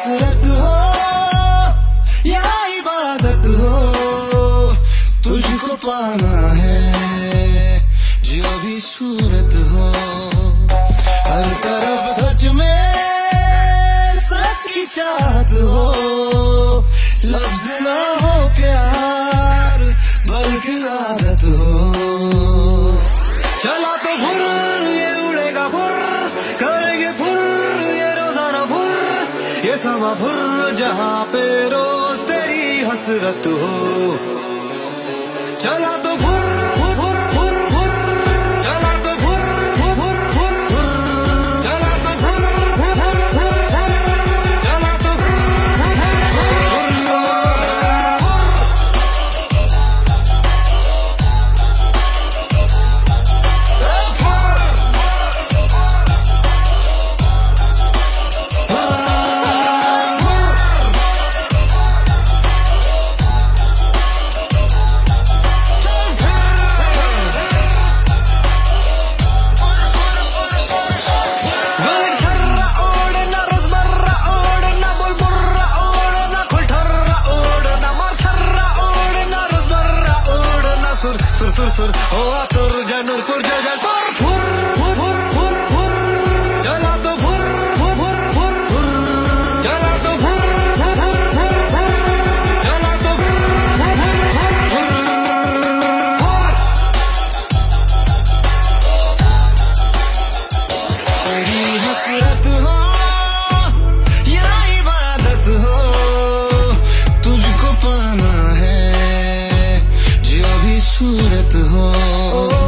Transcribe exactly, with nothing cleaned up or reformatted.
हसरत हो या इबादत हो, तुझको पाना है जो भी सूरत हो। हर तरफ सच में सच की चाहत हो, लफ्ज ना हो प्यार बल्कि आदत हो। चला तो फुर ये उड़ेगा फुर, करेंगे फुर ये रोजाना फुर, ये समा फुर जहाँ पे रोज तेरी हसरत हो। चला तो फुर फुर फुर फुर, चला तो फुर फुर फुर फुर, चला तो फुर फुर फुर फुर, चला तो फुर सुर सुर सुर ओ आतुर जनूर पुर जल पुर फुर फुर फुर फुर, चला तो फुर फुर फुर फुर, चला तो फुर फुर फुर फुर, चला तो फुर फुर फुर। तेरी हसरत हो या इबादत हो, तुझको पाना है जो भी सूरत हो।